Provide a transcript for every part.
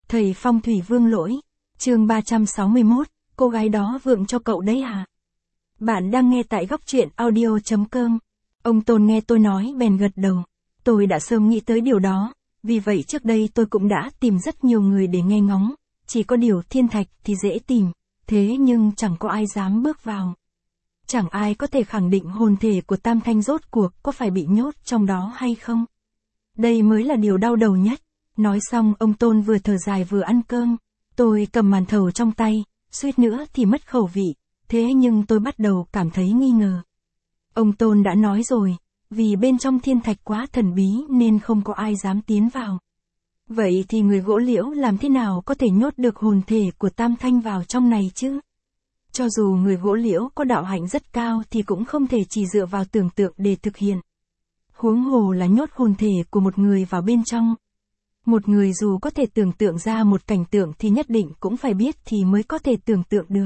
Thầy phong thủy Vương Lỗi, chương 361, cô gái đó vượng cho cậu đấy à? Bạn đang nghe tại góc truyện audio.com. Ông Tôn nghe tôi nói bèn gật đầu. Tôi đã sớm nghĩ tới điều đó, vì vậy trước đây tôi cũng đã tìm rất nhiều người để nghe ngóng, chỉ có điều thiên thạch thì dễ tìm, thế nhưng chẳng có ai dám bước vào. Chẳng ai có thể khẳng định hồn thể của Tam Thanh rốt cuộc có phải bị nhốt trong đó hay không. Đây mới là điều đau đầu nhất. Nói xong ông Tôn vừa thở dài vừa ăn cơm, tôi cầm màn thầu trong tay, suýt nữa thì mất khẩu vị, thế nhưng tôi bắt đầu cảm thấy nghi ngờ. Ông Tôn đã nói rồi, vì bên trong thiên thạch quá thần bí nên không có ai dám tiến vào. Vậy thì người gỗ liễu làm thế nào có thể nhốt được hồn thể của Tam Thanh vào trong này chứ? Cho dù người gỗ liễu có đạo hạnh rất cao thì cũng không thể chỉ dựa vào tưởng tượng để thực hiện. Huống hồ là nhốt hồn thể của một người vào bên trong. Một người dù có thể tưởng tượng ra một cảnh tượng thì nhất định cũng phải biết thì mới có thể tưởng tượng được.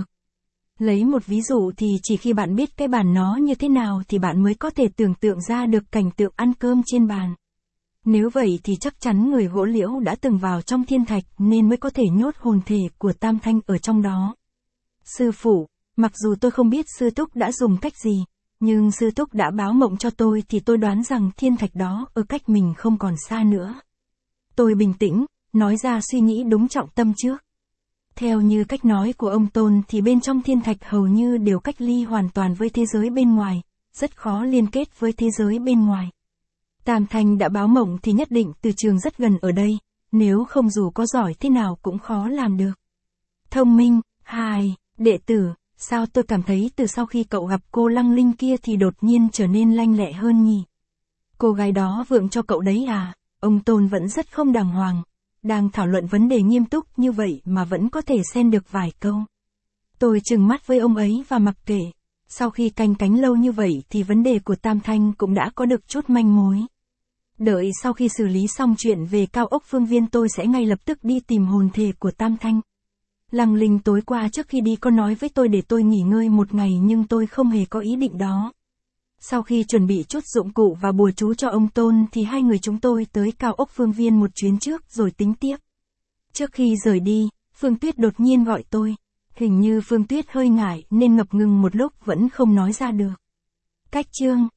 Lấy một ví dụ thì chỉ khi bạn biết cái bàn nó như thế nào thì bạn mới có thể tưởng tượng ra được cảnh tượng ăn cơm trên bàn. Nếu vậy thì chắc chắn người gỗ liễu đã từng vào trong thiên thạch nên mới có thể nhốt hồn thể của Tam Thanh ở trong đó. Sư phụ, mặc dù tôi không biết sư thúc đã dùng cách gì, nhưng sư thúc đã báo mộng cho tôi thì tôi đoán rằng thiên thạch đó ở cách mình không còn xa nữa. Tôi bình tĩnh, nói ra suy nghĩ đúng trọng tâm trước. Theo như cách nói của ông Tôn thì bên trong thiên thạch hầu như đều cách ly hoàn toàn với thế giới bên ngoài, rất khó liên kết với thế giới bên ngoài. Tam Thanh đã báo mộng thì nhất định từ trường rất gần ở đây, nếu không dù có giỏi thế nào cũng khó làm được. Thông minh, hài, đệ tử, sao tôi cảm thấy từ sau khi cậu gặp cô Lăng Linh kia thì đột nhiên trở nên lanh lẹ hơn nhỉ? Cô gái đó vượng cho cậu đấy à? Ông Tôn vẫn rất không đàng hoàng, đang thảo luận vấn đề nghiêm túc như vậy mà vẫn có thể xen được vài câu. Tôi trừng mắt với ông ấy và mặc kệ, sau khi canh cánh lâu như vậy thì vấn đề của Tam Thanh cũng đã có được chút manh mối. Đợi sau khi xử lý xong chuyện về cao ốc Phương Viên tôi sẽ ngay lập tức đi tìm hồn thể của Tam Thanh. Lăng Linh tối qua trước khi đi có nói với tôi để tôi nghỉ ngơi một ngày nhưng tôi không hề có ý định đó. Sau khi chuẩn bị chút dụng cụ và bùa chú cho ông Tôn thì hai người chúng tôi tới cao ốc Phương Viên một chuyến trước rồi tính tiếp. Trước khi rời đi, Phương Tuyết đột nhiên gọi tôi. Hình như Phương Tuyết hơi ngại nên ngập ngừng một lúc vẫn không nói ra được. Cách chương